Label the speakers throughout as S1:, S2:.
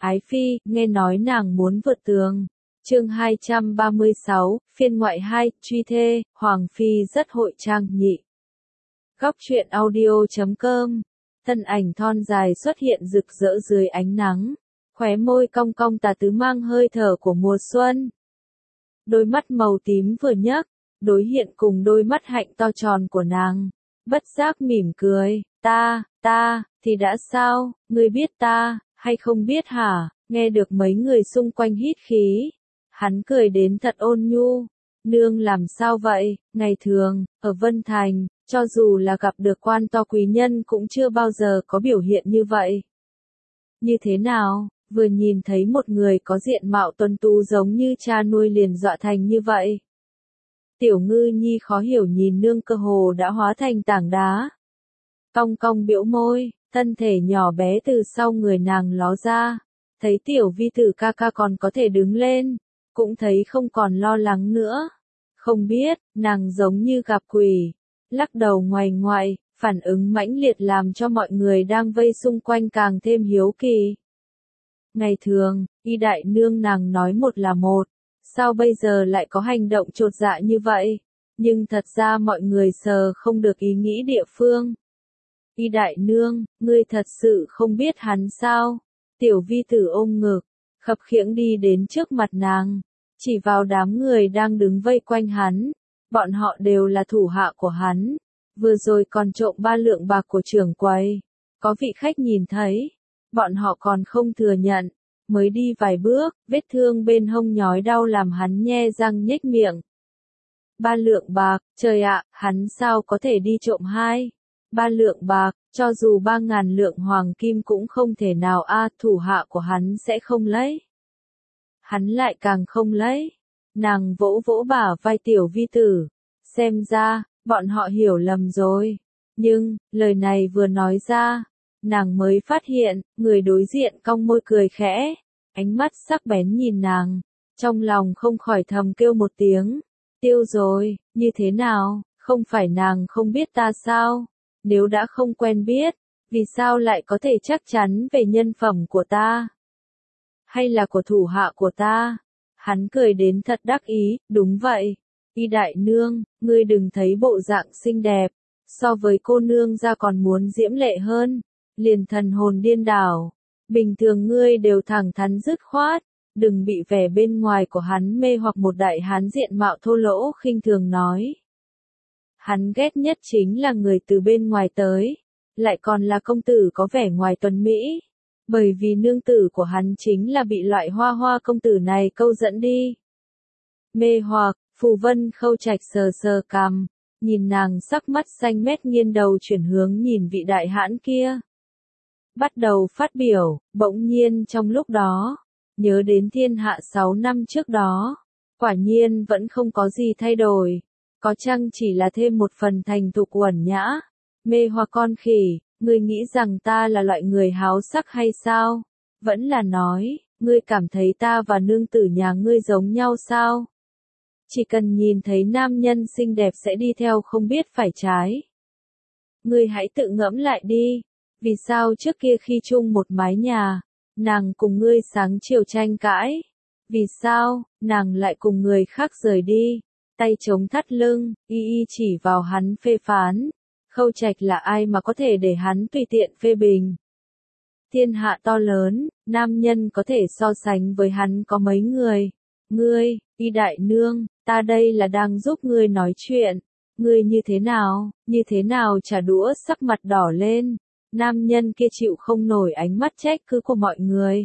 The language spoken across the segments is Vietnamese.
S1: Ái Phi, nghe nói nàng muốn vượt tường. Chương 236, phiên ngoại 2, truy thê, Hoàng Phi rất hội trang nhị. Góc truyện audio.com. Thân ảnh thon dài xuất hiện rực rỡ dưới ánh nắng, khóe môi cong cong tà tứ mang hơi thở của mùa xuân. Đôi mắt màu tím vừa nhấc, đối hiện cùng đôi mắt hạnh to tròn của nàng, bất giác mỉm cười, ta, thì đã sao, ngươi biết ta, hay không biết hả? Nghe được mấy người xung quanh hít khí, hắn cười đến thật ôn nhu, nương làm sao vậy, ngày thường, ở Vân Thành, cho dù là gặp được quan to quý nhân cũng chưa bao giờ có biểu hiện như vậy. Như thế nào, vừa nhìn thấy một người có diện mạo tuấn tú giống như cha nuôi liền dọa thành như vậy. Tiểu Ngư Nhi khó hiểu nhìn nương cơ hồ đã hóa thành tảng đá. Cong cong biểu môi, thân thể nhỏ bé từ sau người nàng ló ra, thấy tiểu vi tử ca ca còn có thể đứng lên, cũng thấy không còn lo lắng nữa. Không biết, nàng giống như gặp quỷ, lắc đầu ngoại ngoại, phản ứng mãnh liệt làm cho mọi người đang vây xung quanh càng thêm hiếu kỳ. Ngày thường, y đại nương nàng nói một là một, sao bây giờ lại có hành động chột dạ như vậy? Nhưng thật ra mọi người sờ không được ý nghĩ địa phương. Y đại nương, ngươi thật sự không biết hắn sao? Tiểu vi tử ôm ngực, khập khiễng đi đến trước mặt nàng, chỉ vào đám người đang đứng vây quanh hắn. Bọn họ đều là thủ hạ của hắn, vừa rồi còn trộm 3 lượng bạc của trưởng quầy. Có vị khách nhìn thấy, bọn họ còn không thừa nhận, mới đi vài bước, vết thương bên hông nhói đau làm hắn nhe răng nhếch miệng. 3 lượng bạc, trời ạ, hắn sao có thể đi trộm 3 lượng bạc, cho dù 3.000 lượng hoàng kim cũng không thể nào thủ hạ của hắn sẽ không lấy. Hắn lại càng không lấy. Nàng vỗ vỗ bả vai tiểu vi tử, xem ra, bọn họ hiểu lầm rồi. Nhưng, lời này vừa nói ra, nàng mới phát hiện, người đối diện cong môi cười khẽ, ánh mắt sắc bén nhìn nàng, trong lòng không khỏi thầm kêu một tiếng, tiêu rồi, như thế nào, không phải nàng không biết ta sao? Nếu đã không quen biết, vì sao lại có thể chắc chắn về nhân phẩm của ta? Hay là của thủ hạ của ta? Hắn cười đến thật đắc ý, đúng vậy. Y đại nương, ngươi đừng thấy bộ dạng xinh đẹp, so với cô nương ra còn muốn diễm lệ hơn, liền thần hồn điên đảo. Bình thường ngươi đều thẳng thắn dứt khoát, đừng bị vẻ bên ngoài của hắn mê hoặc một đại hán diện mạo thô lỗ khinh thường nói. Hắn ghét nhất chính là người từ bên ngoài tới, lại còn là công tử có vẻ ngoài tuấn mỹ, bởi vì nương tử của hắn chính là bị loại hoa hoa công tử này câu dẫn đi. Mê hoặc, Phù Vân Khâu Trạch sờ sờ cằm, nhìn nàng sắc mắt xanh mét nghiêng đầu chuyển hướng nhìn vị đại hãn kia. Bắt đầu phát biểu, bỗng nhiên trong lúc đó, nhớ đến thiên hạ 6 năm trước đó, quả nhiên vẫn không có gì thay đổi. Có chăng chỉ là thêm một phần thành thục uẩn nhã, mê hoặc con khỉ, ngươi nghĩ rằng ta là loại người háo sắc hay sao? Vẫn là nói, ngươi cảm thấy ta và nương tử nhà ngươi giống nhau sao? Chỉ cần nhìn thấy nam nhân xinh đẹp sẽ đi theo không biết phải trái. Ngươi hãy tự ngẫm lại đi, vì sao trước kia khi chung một mái nhà, nàng cùng ngươi sáng chiều tranh cãi? Vì sao, nàng lại cùng người khác rời đi? Tay chống thắt lưng, y chỉ vào hắn phê phán. Khâu Trạch là ai mà có thể để hắn tùy tiện phê bình? Thiên hạ to lớn, nam nhân có thể so sánh với hắn có mấy người? Ngươi, Y đại nương, ta đây là đang giúp ngươi nói chuyện. Ngươi như thế nào trả đũa sắc mặt đỏ lên. Nam nhân kia chịu không nổi ánh mắt trách cứ của mọi người.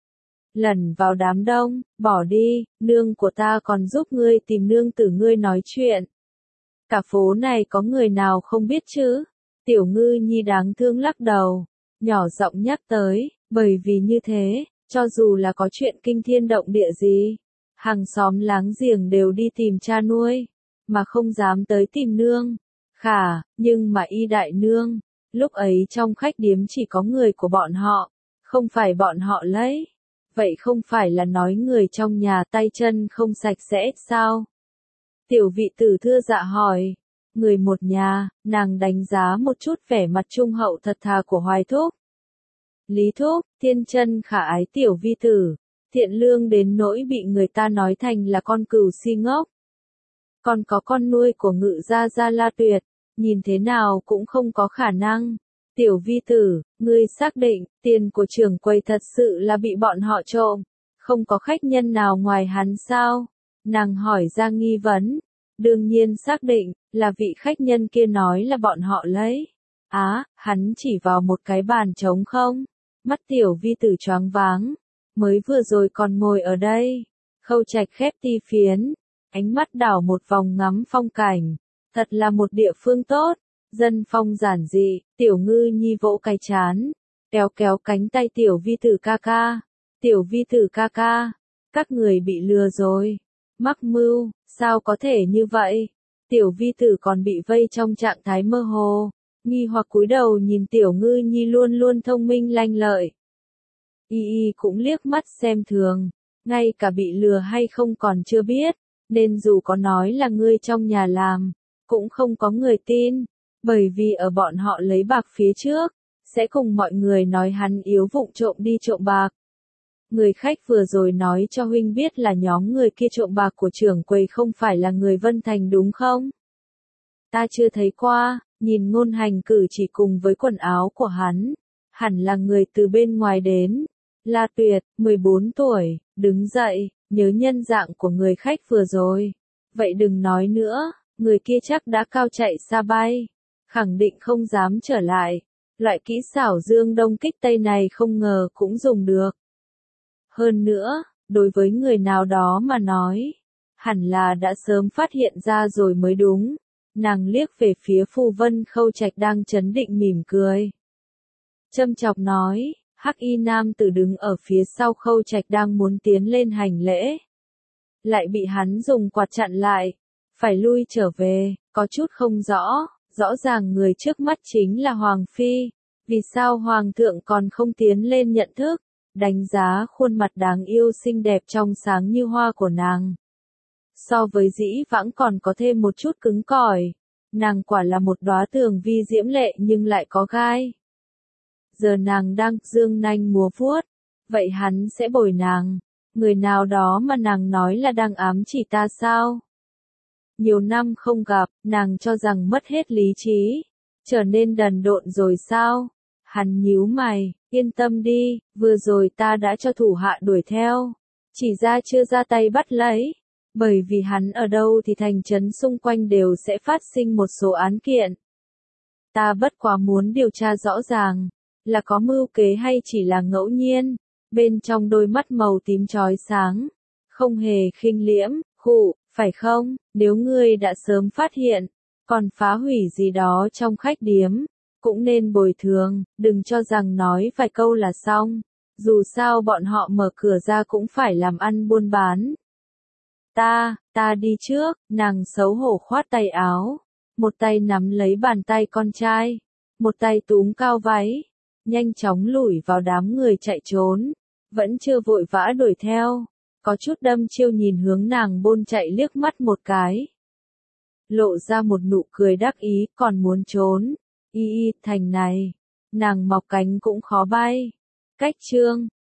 S1: Lẩn vào đám đông, bỏ đi, nương của ta còn giúp ngươi tìm nương tử ngươi nói chuyện. Cả phố này có người nào không biết chứ? Tiểu Ngư Nhi đáng thương lắc đầu, nhỏ giọng nhắc tới, bởi vì như thế, cho dù là có chuyện kinh thiên động địa gì, hàng xóm láng giềng đều đi tìm cha nuôi, mà không dám tới tìm nương. Nhưng mà Y đại nương, lúc ấy trong khách điếm chỉ có người của bọn họ, không phải bọn họ lấy. Vậy không phải là nói người trong nhà tay chân không sạch sẽ sao? Tiểu vị tử thưa dạ hỏi. Người một nhà, nàng đánh giá một chút vẻ mặt trung hậu thật thà của Hoài Thúc. Lý Thúc, thiên chân khả ái tiểu vi tử, thiện lương đến nỗi bị người ta nói thành là con cừu si ngốc. Còn có con nuôi của Ngự gia Gia La Tuyệt, nhìn thế nào cũng không có khả năng. Tiểu vi tử, ngươi xác định, tiền của trưởng quầy thật sự là bị bọn họ trộm, không có khách nhân nào ngoài hắn sao? Nàng hỏi ra nghi vấn. Đương nhiên xác định, là vị khách nhân kia nói là bọn họ lấy. Hắn chỉ vào một cái bàn trống không? Mắt tiểu vi tử choáng váng. Mới vừa rồi còn ngồi ở đây. Khâu Trạch khép ti phiến, ánh mắt đảo một vòng ngắm phong cảnh. Thật là một địa phương tốt, dân phong giản dị. Tiểu Ngư Nhi vỗ cái chán, kéo kéo cánh tay tiểu vi tử ca ca. Tiểu vi tử ca ca, các người bị lừa rồi. Mắc mưu, sao có thể như vậy? Tiểu vi tử còn bị vây trong trạng thái mơ hồ, nghi hoặc cúi đầu nhìn Tiểu Ngư Nhi luôn luôn thông minh lanh lợi. Y cũng liếc mắt xem thường, ngay cả bị lừa hay không còn chưa biết, nên dù có nói là ngươi trong nhà làm, cũng không có người tin, bởi vì ở bọn họ lấy bạc phía trước, sẽ cùng mọi người nói hắn yếu vụng trộm đi trộm bạc. Người khách vừa rồi nói cho huynh biết là nhóm người kia trộm bạc của trưởng quầy không phải là người Vân Thành đúng không? Ta chưa thấy qua, nhìn ngôn hành cử chỉ cùng với quần áo của hắn, hẳn là người từ bên ngoài đến. La Tuyệt, 14 tuổi, đứng dậy, nhớ nhân dạng của người khách vừa rồi. Vậy đừng nói nữa, người kia chắc đã cao chạy xa bay, khẳng định không dám trở lại. Loại kỹ xảo dương đông kích tây này không ngờ cũng dùng được. Hơn nữa, đối với người nào đó mà nói, hẳn là đã sớm phát hiện ra rồi mới đúng. Nàng liếc về phía Phù Vân Khâu Trạch đang trấn định mỉm cười. Châm chọc nói, Hắc Y nam tử đứng ở phía sau Khâu Trạch đang muốn tiến lên hành lễ. Lại bị hắn dùng quạt chặn lại, phải lui trở về, có chút không rõ, rõ ràng người trước mắt chính là Hoàng Phi, vì sao Hoàng thượng còn không tiến lên nhận thức, đánh giá khuôn mặt đáng yêu xinh đẹp trong sáng như hoa của nàng. So với dĩ vãng còn có thêm một chút cứng cỏi, nàng quả là một đóa tường vi diễm lệ nhưng lại có gai. Giờ nàng đang dương nanh múa vuốt, vậy hắn sẽ bồi nàng, người nào đó mà nàng nói là đang ám chỉ ta sao? Nhiều năm không gặp, nàng cho rằng mất hết lý trí, trở nên đần độn rồi sao? Hắn nhíu mày, yên tâm đi, vừa rồi ta đã cho thủ hạ đuổi theo, chỉ ra chưa ra tay bắt lấy, bởi vì hắn ở đâu thì thành trấn xung quanh đều sẽ phát sinh một số án kiện. Ta bất quá muốn điều tra rõ ràng, là có mưu kế hay chỉ là ngẫu nhiên. Bên trong đôi mắt màu tím chói sáng, không hề khinh liễm, khụ, phải không, nếu ngươi đã sớm phát hiện, còn phá hủy gì đó trong khách điếm, cũng nên bồi thường, đừng cho rằng nói vài câu là xong, dù sao bọn họ mở cửa ra cũng phải làm ăn buôn bán. Ta đi trước, nàng xấu hổ khoát tay áo, một tay nắm lấy bàn tay con trai, một tay túm cao váy, nhanh chóng lủi vào đám người chạy trốn, vẫn chưa vội vã đuổi theo, có chút đâm chiêu nhìn hướng nàng bôn chạy liếc mắt một cái. Lộ ra một nụ cười đắc ý, còn muốn trốn, thành này, nàng mọc cánh cũng khó bay. Cách chương